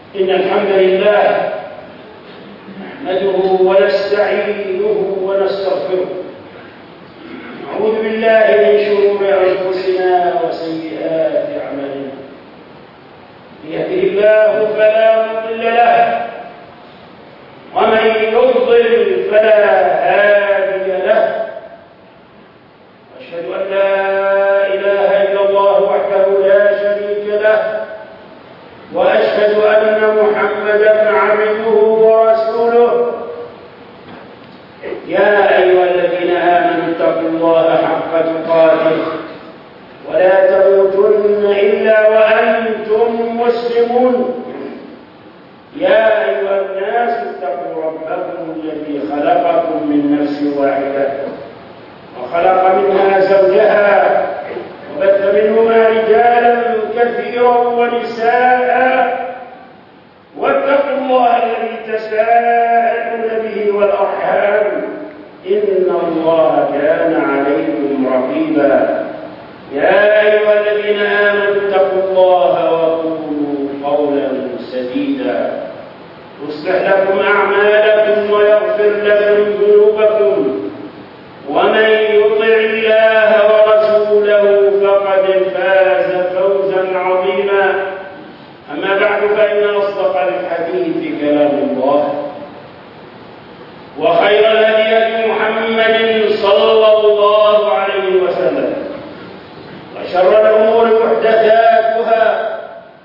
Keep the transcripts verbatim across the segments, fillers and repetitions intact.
إن الحمد لله نحمده ونستعينه ونستغفره، نعوذ بالله من شرور أنفسنا وسيئات أعمالنا. يهده الله فلا مضل له، ومن يضلل فلا هادي له. أشهد أن لا إله إلا الله وحده لا شريك له، وأشهد أن محمدًا عبده ورسوله. يا أيها الذين آمنوا اتقوا الله حق تقاته ولا تموتن إلا وأنتم مسلمون. يا أيها الناس اتقوا ربكم الذي خلقكم من نفس واحدة وخلق منها زوجها وبث منهما رجالا كثيرا ونساء، واتقوا الله الذي تساءلون به والأرحام إن الله كان عليكم رقيبا. يا أيها الذين آمنوا اتقوا الله وقولوا قولا سديدا يصلح لكم أعمالكم ويغفر لكم ذنوبكم، ومن يطع الله ورسوله فقد فاز فوزا عظيما. أما بعد، فإن أصدق الحديث كلام الله، وخير الهدي هدي محمد صلى الله عليه وسلم، وشر الأمور محدثاتها،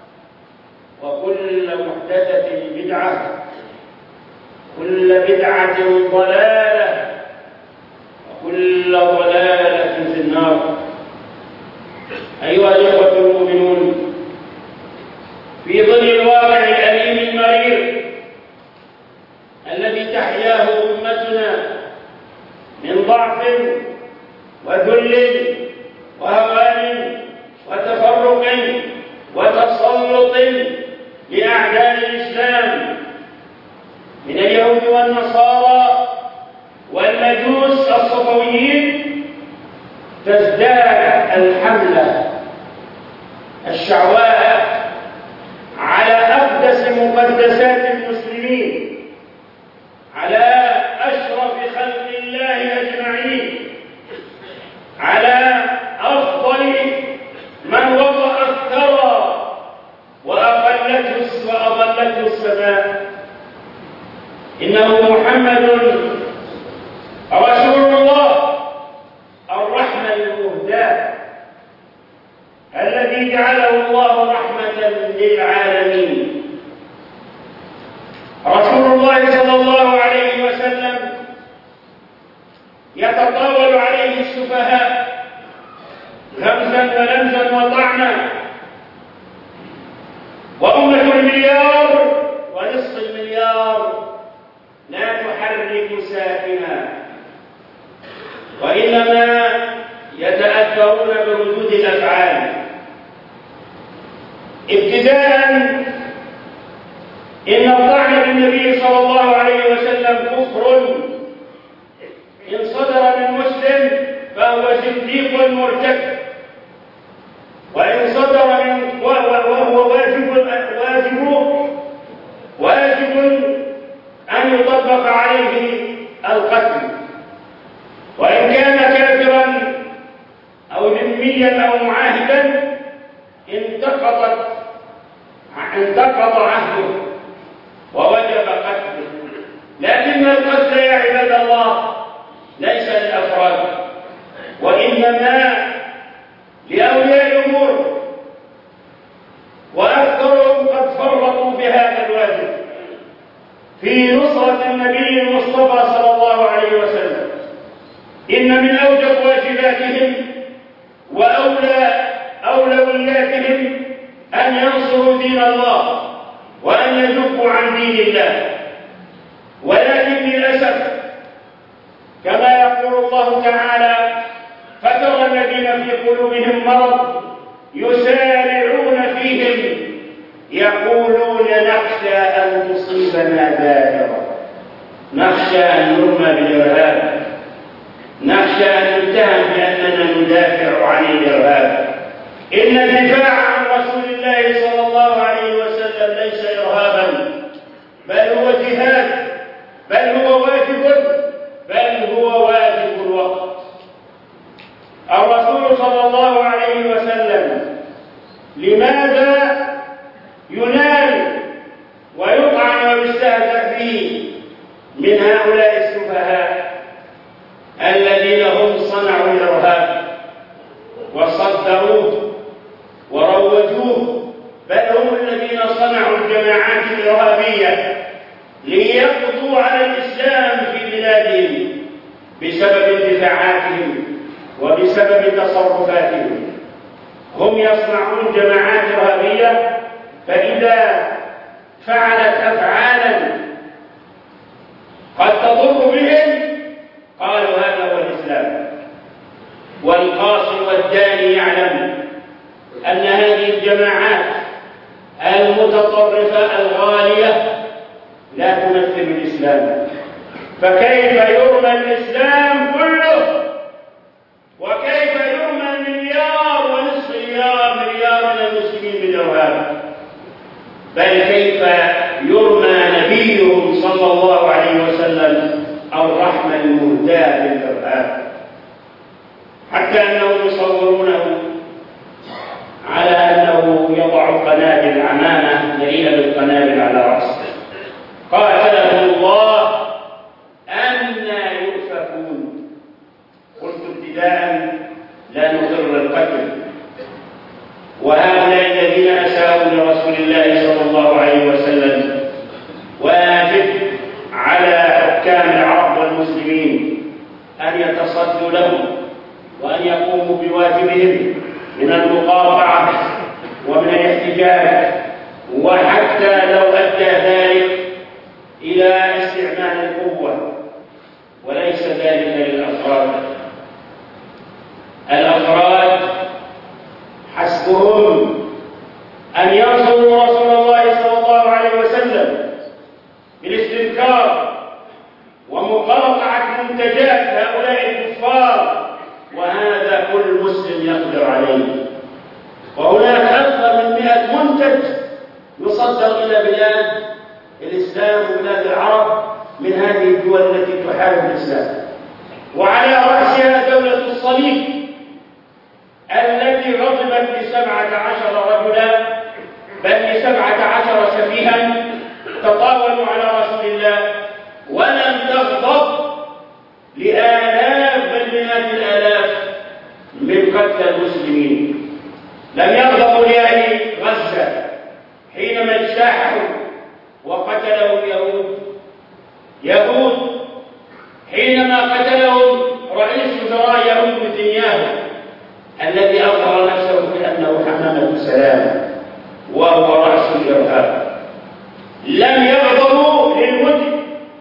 وكل محدثة بدعة، كل بدعة ضلالة، وكل ضلالة في النار. أيها الإخوة المؤمنون، في ظل الواقع الأليم المرير الذي تحياه أمتنا من ضعف وذل وهوان وتفرق وتسلط لأعداء الإسلام من اليهود والنصارى والمجوس الصفويين، تزداد الحملة الشعواء على أقدس مقدسات المسلمين، على أشرف خلق الله أجمعين، على أفضل من وضع الثرى وأقلته وأضلته السماء. إنه محمد رسول الله، الرحمة المهداة، الذي جعله الله رحمة للعالمين. رسول الله صلى الله عليه وسلم يتطاول عليه السفهاء غمزا ولمزا وطعنا، وأمة المليار ونصف المليار لا تحرك ساكنا، وإنما يتأثرون بردود الأفعال. ابتداء، إن الطعن بالنبي صلى الله عليه وسلم كفر، إن صدر من مسلم فهو زنديق مرتد، وإن صدر من وهو واجب واجب واجب أن يطبق عليه القتل، وإن كان كافرا أو ذميا أو معاهدا انتقضت انتقض عهده ووجب قتله. لكن القتل يا عباد الله ليس للأفراد، وإنما لأولياء الأمور، وأكثرهم قد فرطوا بهذا الواجب في نصرة النبي المصطفى صلى الله عليه وسلم. إن من أوجب واجباتهم وأولى أولوياتهم أن ينصروا دين الله وأن يذبوا عن دين الله. ولكن للأسف كما يقول الله تعالى: فترى الذين في قلوبهم مرض يسارعون فيهم يقولون نخشى أن تصيبنا دائرة، نخشى أن نرمى بالإرهاب، نخشى أن نتهم بأننا ندافع عن الإرهاب. إن الدفاع عن رسول الله صلى الله عليه وسلم ليس إرهابا من هؤلاء السفهاء الذين هم صنعوا الإرهاب وصدروه وروجوه، بل هم الذين صنعوا الجماعات الإرهابية ليقضوا على الإسلام في بلادهم بسبب اندفاعاتهم وبسبب تصرفاتهم. هم يصنعون جماعات إرهابية، فإذا فعلت أفعالا قد تضر بهم قالوا هذا هو الإسلام. والقاصي والداني يعلم أن هذه الجماعات المتطرفة الغالية لا تمثل الإسلام، فكيف يرمى الإسلام كله؟ وكيف يرمى المليار ونصف مليار مليار من المسلمين بالإرهاب؟ بل كيف يرمى نبيهم صلى الله عليه وسلم الرحمة المهداة بالإرهاب، حتى أنهم يصورونه على أنه يضع قنابل عمامة مليئة بالقنابل على رأسه. قاتلهم الله أنى يؤفكون. قلت ابتداء لا نقر القتل، وهؤلاء الذين أساءوا لرسول الله صلى الله عليه وسلم واجب على حكام العرب والمسلمين أن يتصدوا لهم وأن يقوموا بواجبهم من المقاطعة ومن الاحتجاج، وحتى لو أدى ذلك إلى استعمال القوة، وليس ذلك للأفراد. الأفراد حسبهم أن ينصروا رسول الله صلى الله عليه وسلم بالاستنكار ومقاطعة منتجات هؤلاء الكفار، وهذا كل مسلم يقدر عليه. وهناك أكثر من مئة منتج يصدر إلى بلاد الإسلام وبلاد العرب من هذه الدول التي تحارب الإسلام، وعلى رأسها دولة الصليب التي غضبت بسبعة عشر رجلا، بل بسبعة عشر سفيها تطاولوا على رسول الله، ولم تغضب لآلاف بل مئات الآلاف من قتل المسلمين. لم يغضبوا لأهل غزة حينما اجتاحوا وقتلهم يهود يهود حينما قتلهم رئيس وزراء يهود نتنياهو الذي أظهر نفسه بأنه حمامة سلام وهو رأس الإرهاب. لم يغضبوا للمجرم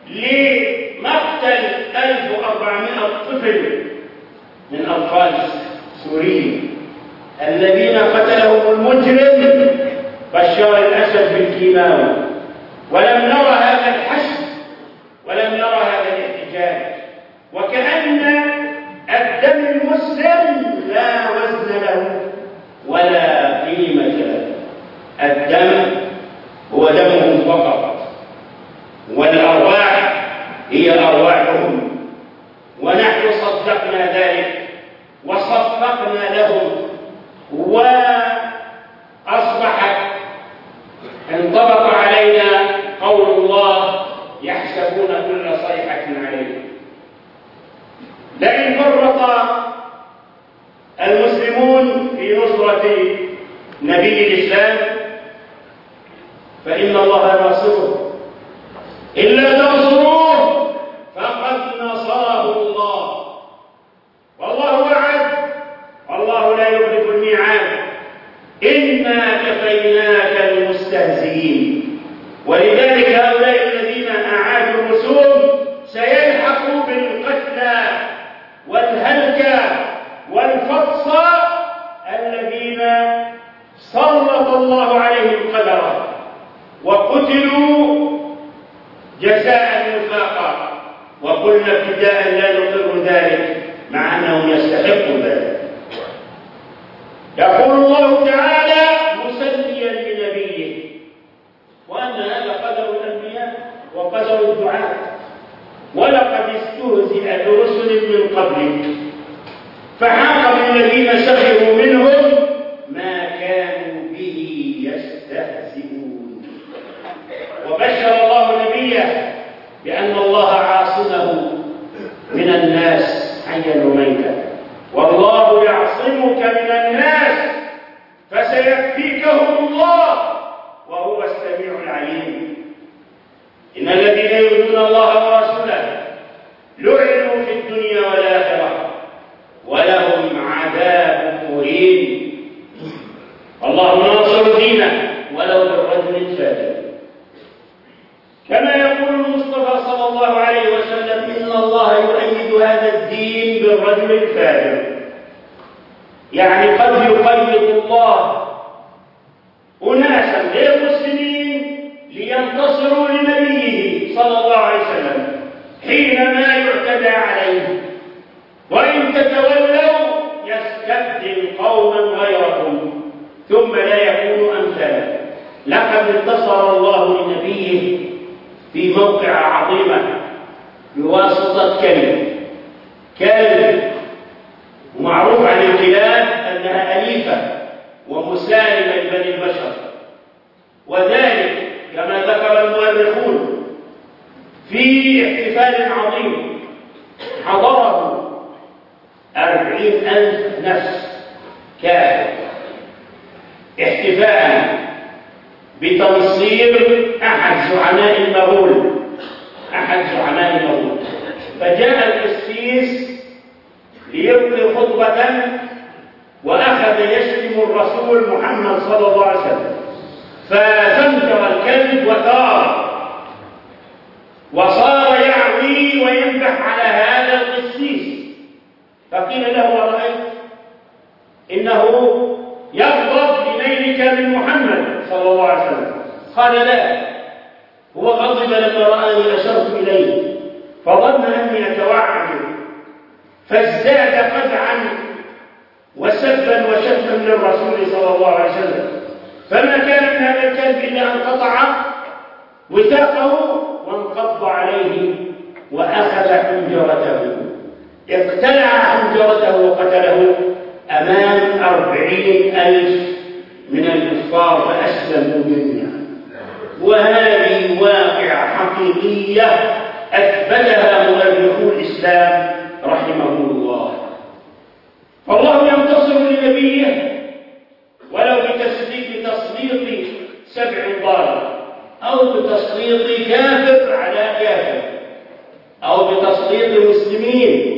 لمقتل ألف وأربعمائة طفل من أطفال سوريين الذين قتلهم المجرم بشار الأسد بالكيماوي. ولم نرى هذا الحشد ولم نرى هذا الاحتجاج، وكأن الدم المسلم لا وزن له ولا قيمة له. الدم هو دمهم فقط، والأرواح هي أرواحهم، ونحن صدقنا ذلك وصفقنا لهم، وأصبحت انطبق علينا قول الله يحسبون كل صيحة عليه. لئن فرط المسلمون في نصرة نبي الإسلام فإن الله ناصره، إلا تنصروه فقد نصره الله، والله وعد والله لا يخلف الميعاد. إنا كفيناك المستهزئين. ولذلك هؤلاء الذين أعادوا الرسوم سيلحقوا بالقتلى والهلكة والفطسة الذين سلط الله عليهم قدرا وقتلوا جزاء وفاقا. وقلنا ابتداء لا نقر ذلك مع أنهم يستحقوا ذلك. يقول الله تعالى مسليا لنبيه، وأن هذا قدر الأنبياء وقدر الدعاة، ولقد استهزئ برسل من قبلك فحاق بالذين سخروا منهم ما كانوا به يستهزئون. وبشر الله نبيه بأن الله الناس حيا وميتا، والله يعصمك من الناس فسيكفيكهم الله وهو السميع العليم. إن الذين يؤذون الله ورسوله لعنوا في الدنيا والآخرة ولهم عذاب مهين. الله ناصر دينه ولو بالرجل الفاجر. كما يقول المصطفى صلى الله عليه وسلم: إن الله يؤيد هذا الدين بالرجل الفاجر. يعني قد يقيد الله أناسا غير مسلمين لينتصروا لنبيه صلى الله عليه وسلم حينما يعتدى عليه، وإن تتولوا يستبدل قوما غيركم ثم لا يكون أمثالا. لقد انتصر الله لنبيه في موقع عظيمة بواسطة كلمة كلمة معروف عن الكلاب أنها أليفة ومسالمة لبني البشر، وذلك كما ذكر المؤرخون في احتفال عظيم حضره أربعين ألف نفس كافر، احتفاء بتنصير أحد زعماء المغول أحد زعماء المغول فجاء القسيس ليلقي خطبة وأخذ يشتم الرسول محمد صلى الله عليه وسلم، ففنجر الكلب وثار وصار يعوي وينبح على هذا القسيس. فقيل له: أرأيت إنه يغضب لنيلك من محمد صلى الله عليه وسلم؟ قال: لا، هو غضب لما رآني أشرت إليه فظن أني أتوعد فازداد قدعا وسبا وشتما للرسول صلى الله عليه وسلم، فما كان من هذا الكلب إلا أن قطع وثاقه وانقض عليه وأخذ حنجرته، اقتلع حنجرته وقتله أمام أربعين ألف من الكفار فأسلموا جميعا. وهذه واقعة حقيقية أثبتها مؤرخو الإسلام رحمهم الله. فالله ينتصر لنبيه ولو بتسليط تسليط سبع ضارب، أو بتسليط كافر على كافر، أو بتسليط مسلمين.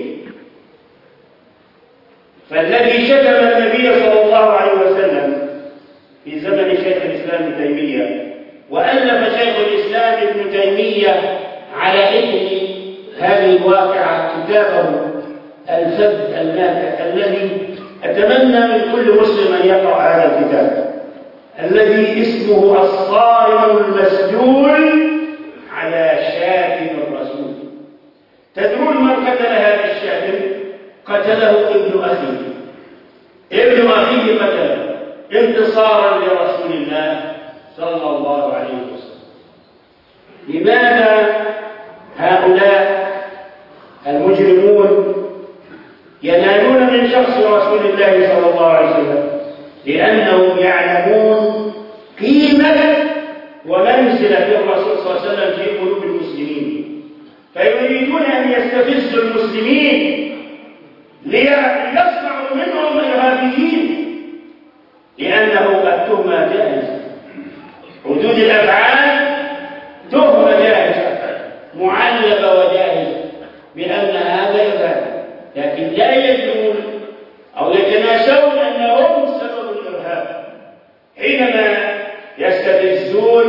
فالذي شتم النبي صلى الله عليه وسلم في زمن شيخ الإسلام ابن تيمية، وألف شيخ الإسلام ابن تيمية على إثر هذه الواقعة كتابه الفذ النافع، الذي أتمنى من كل مسلم أن يقرأ هذا الكتاب، الذي اسمه الصارم المسجول على شاتم الرسول. تدرون من قتل هذا الشاتم؟ قتله ابن أخيه، ابن أخيه قتله انتصارا لرسول الله صلى الله عليه وسلم. لماذا هؤلاء المجرمون ينالون من شخص رسول الله صلى الله عليه وسلم؟ لأنهم يعلمون قيمة ومنزلة الرسول صلى الله عليه وسلم في قلوب المسلمين، فيريدون أن يستفزوا المسلمين ليصنعوا منهم إرهابيين، لأنه التهمة جائزة، حدود الأفعال تهمة جائزة معلبة وجائزة بأن هذا إرهاب، لكن لا يدعون أو يتناسون أنهم سبب الإرهاب حينما يستفزون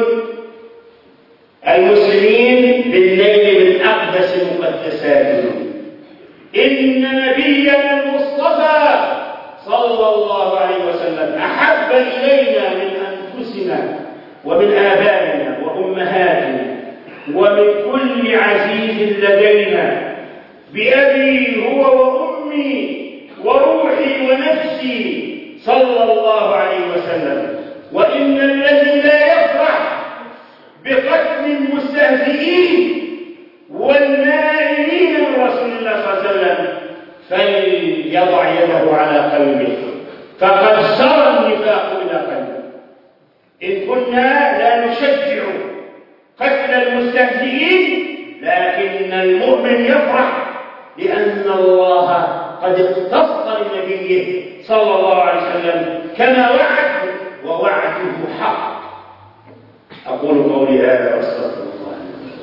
المسلمين بالنيل من أقدس مقدساتهم. إن نبينا المصطفى صلى الله عليه وسلم أحب إلينا من أنفسنا ومن آبائنا وأمهاتنا ومن كل عزيز لدينا، بأبي هو وأمي وروحي ونفسي صلى الله عليه وسلم. وإن الذي لا يفرح بقتل المستهزئين والنائلين من رسول الله صلى الله عليه وسلم فليضع يده على قلبه، فقد سرى النفاق إلى قلبه. إن كنا لا نشجع قتل المستهزئين، لكن المؤمن يفرح لأن الله قد اختص لنبيه صلى الله عليه وسلم كما وعد، ووعده حق. أقول قولي هذا وأستغفر الله.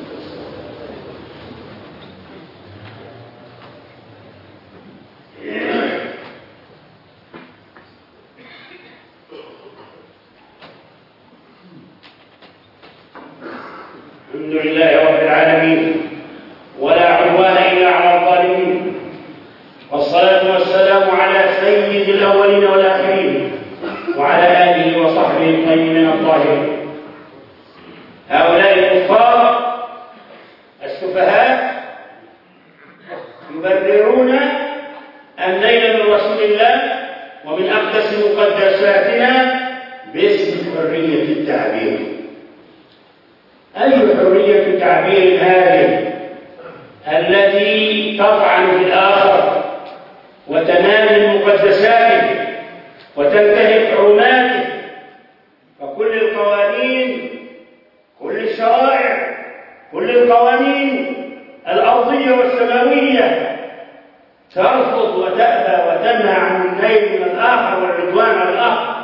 الحمد لله رب العالمين، ولا عدوان إلا على الظالمين، والصلاة والسلام على سيد الأولين والآخرين وعلى آله وصحبه الطيبين الطاهرين. هؤلاء الكفار السفهاء يبررون النيل من رسول الله ومن أقدس مقدساتنا باسم حرية التعبير. أي حرية تعبير هذه التي تطعن في الآخر وتنال من مقدساته وتنتهك حرماته؟ فكل القوانين، كل الشرائع، كل القوانين الأرضية والسماوية ترفض وتأبى وتنهى عن النيل من الآخر والعدوان على الآخر.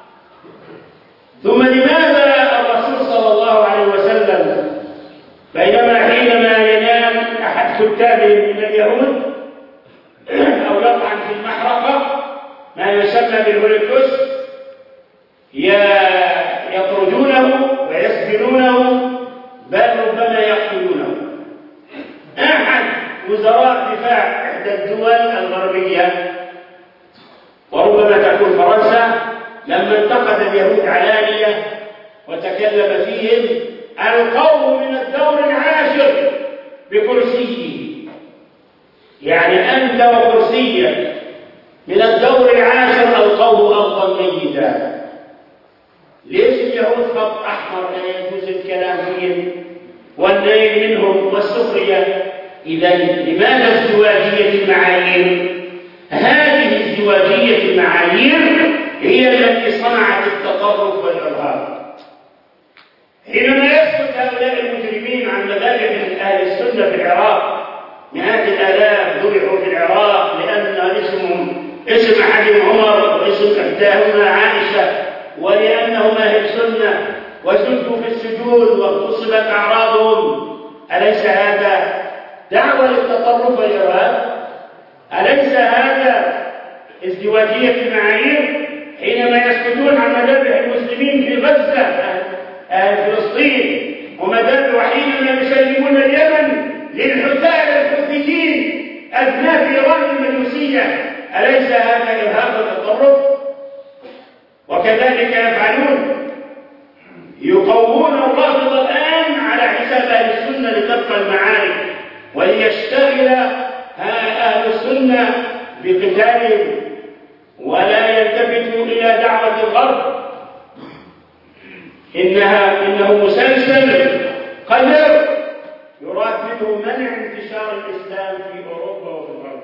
ثم لماذا الرسول صلى الله عليه وسلم بينما حينما ينام أحد كتابهم من اليهود أو يطعن في المحرقة ما يسمى بالهولوكوست يطردونه ويسجنونه، بل ربما يقتلونه. أحد وزراء دفاع إحدى الدول الغربية وربما تكون فرنسا لما انتقد اليهود علانية وتكلم فيهم القوم من الدور العاشر بكرسيه، يعني أنت وكرسيك من الدور العاشر القوم أرضا ميتا. ليش اليهود خط أحمر لا يجوز الكلام فيهم والنيل منهم والسخرية؟ إذا لماذا ازدواجية المعايير؟ هذه ازدواجية المعايير هي التي صنعت التطرف والإرهاب. حينما يسكت هؤلاء المجرمين عن مذابح أهل السنة في العراق، مئات الآلاف ذبحوا في العراق لأن اسمهم اسم أحدهم عمر واسم إحداهما عائشة، ولأنهما أهل سنة وسجدوا في السجود واغتصبت أعراضهم. أليس هذا دعوة للتطرف والإرهاب؟ أليس هذا ازدواجية المعايير؟ حينما يسكتون عن مذابح المسلمين في غزة أهل فلسطين ومذابح، وحينما يسلمون اليمن للحثاء الحوثيين أبناء إيران المجوسية، أليس هذا إرهاب وتطرف؟ وكذلك يفعلون، يقومون الرافضة الآن على حساب أهل السنة لتبقى المعارك وليشتغل أهل السنة بقتالهم ولا يلتفتوا إلى دعوة الغرب. إنها إنه مسلسل قدر يراد منه منع انتشار الإسلام في أوروبا وفي الغرب.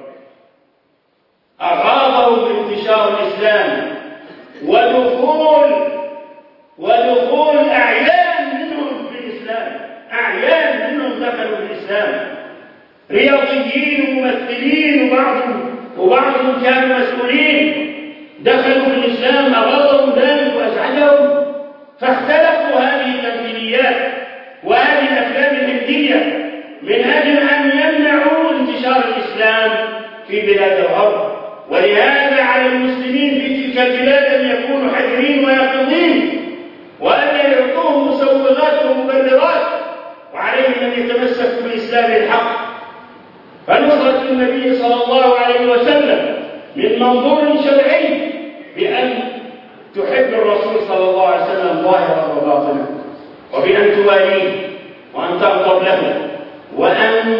أغاضوا بانتشار الإسلام ودخول ودخول أعيان منهم في الإسلام، أعيان منهم دخلوا في الإسلام، رياضيين وممثلين وبعضهم وبعضهم كانوا مسؤولين دخلوا في الإسلام، أغاضوا ذلك وأزعجهم، فاختلقوا هذه التمثيليات وهذه الأفلام الهندية من أجل أن يمنعوا انتشار الإسلام في بلاد الغرب. ولهذا على المسلمين في تلك البلاد أن يكونوا حذرين ويقظين وأن يعطوهم مسوغات ومبررات، وعليهم أن يتمسكوا بالإسلام الحق. فنصرة النبي صلى الله عليه وسلم من منظور شرعي بأن تحب الرسول صلى الله عليه وسلم ظاهرا وباطنا، وبأن تواليه وأن تغضب له وأن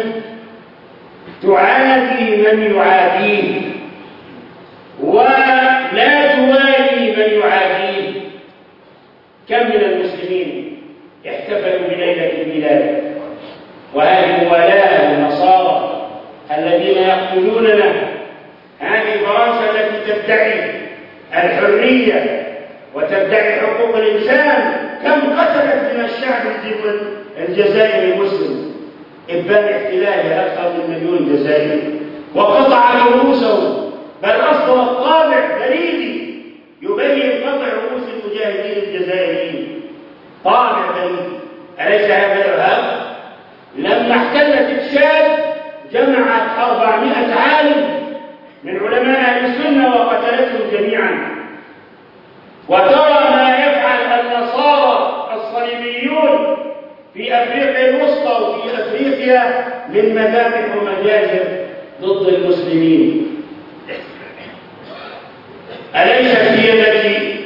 تعادي من يعاديه ولا توالي من يعاديه. كم من المسلمين احتفلوا بليلة الميلاد، وهذه موالاة النصارى الذين يقتلوننا. هذه فرنسا التي تدعي الحرية وتدعي حقوق الإنسان كم قتلت من الشعب الجزائري المسلم؟ إبان احتلالها أكثر من مليون جزائري. وقطعت رؤوسهم، بل أصدرت طابع بريدي يبين قطع رؤوس المجاهدين الجزائريين، طابع بريدي. أليس هذا إرهاب؟ لما احتلت تشاد جمعت أربعمائة عالم من علماء أهل السنة وقتلتهم جميعا. وترى ما يفعل النصارى الصليبيون في أفريقيا الوسطى وفي أفريقيا من مذابح ومجازر ضد المسلمين. أليس في يدك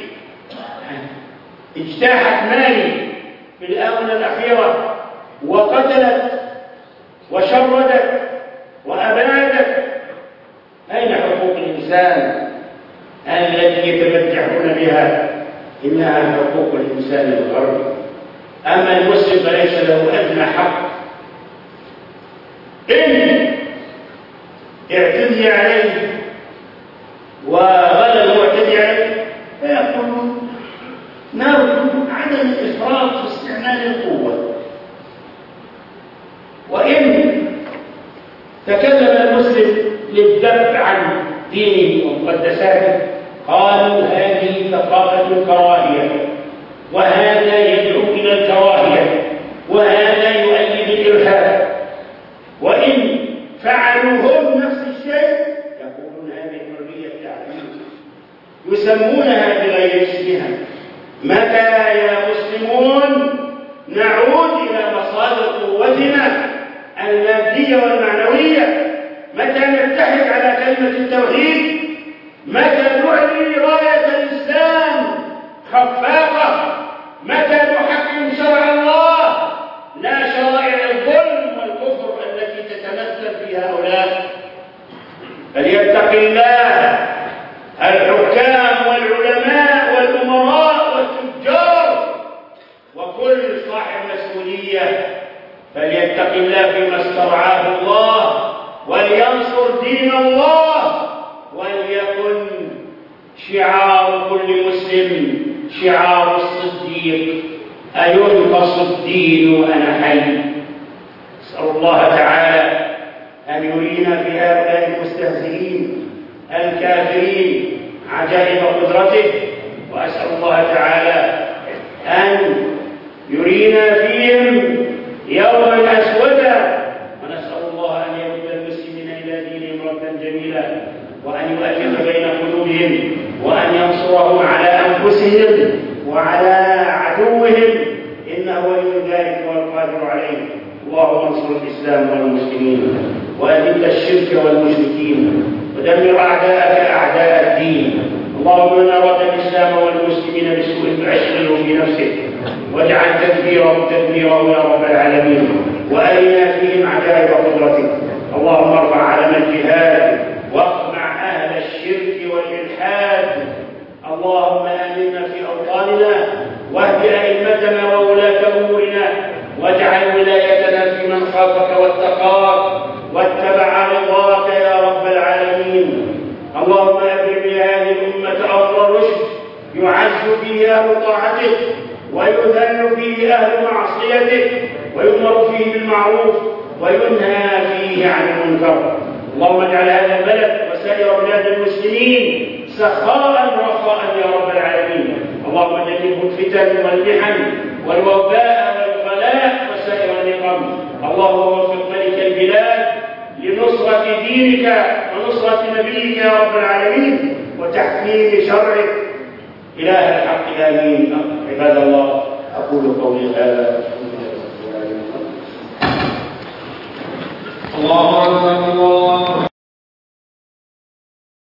اجتاحت مالي في الآونة الأخيرة وقتلت وشردت وأبادت؟ أين حقوق الإنسان التي يتمتعون بها؟ إنها حقوق الإنسان الغربي. أما المسلم فليس له أدنى حق. إن اعتدي عليه وغلى المعتدي عليه فيقولون نرجو عدم الإفراط في استعمال القوة. وإن تكلم المسلم للذب عن دينه ومقدساته قالوا هذه ثقافة الكراهية، وهذا يدعو إلى الكراهية، وهذا يؤيد الإرهاب. وإن فعلوا هم نفس الشيء يقولون هذه حرية التعبير، يسمونها بغير اسمها. متى يا مسلمون نعود إلى مصادر قوتنا المادية والمعنوية؟ متى نتحد على كلمة التوحيد؟ متى نعلي راية الإسلام خفاقة؟ متى نحكم شرع الله لا شرائع الظلم والكفر التي تتمثل في هؤلاء؟ فليتق الله الحكام والعلماء والأمراء والتجار وكل صاحب مسؤولية، فليتق الله فيما استرعاه الله ولينصر دين الله، وليكن شعار كل مسلم شعار الصديق: أينقص الدين وأنا حي. أسأل الله تعالى أن يرينا في هؤلاء المستهزئين الكافرين عجائب قدرته، وأسأل الله تعالى أن يرينا فيهم يوما أسودا، ونسأل الله أن يرد المسلمين إلى دينهم ردا جميلا، وأن يؤلف بين قلوبهم، وأن ينصرهم على أنفسهم وعلى عدوهم، إنه ولي ذلك والقادر عليه. اللهم انصر الإسلام والمسلمين، وأذل الشرك والمشركين، ودمر أعداءك أعداء الدين. اللهم من أراد الإسلام والمسلمين بسوء فأشغله في نفسه، واجعل تدبيره تدميره يا رب العالمين، وأرنا فيهم عجائب قدرتك. اللهم ارفع علم الجهاد واقمع أهل الشرك والإلحاد. اللهم آمنا في أوطاننا، واهد أئمتنا وولاة أمورنا، واجعل ولايتنا في من خافك واتقاك واتبع رضاك يا رب العالمين. اللهم أبرم لهذه الأمة أمر الرشد يعز فيه أهل طاعتك، ويذل فيه أهل معصيتك، ويؤمر فيه بالمعروف وينهى فيه عن المنكر. اللهم اجعل هذا البلد وسائر بلاد المسلمين سخاء رخاء يا رب العالمين. اللهم جنبه الفتن والمحن والوباء والغلاء وسائر النقم. اللهم وفق ملك البلاد لنصرة دينك ونصرة نبيك يا رب العالمين وتحكيم شرعك إله الحق. آمين. عباد الله، أقول قولي هذا.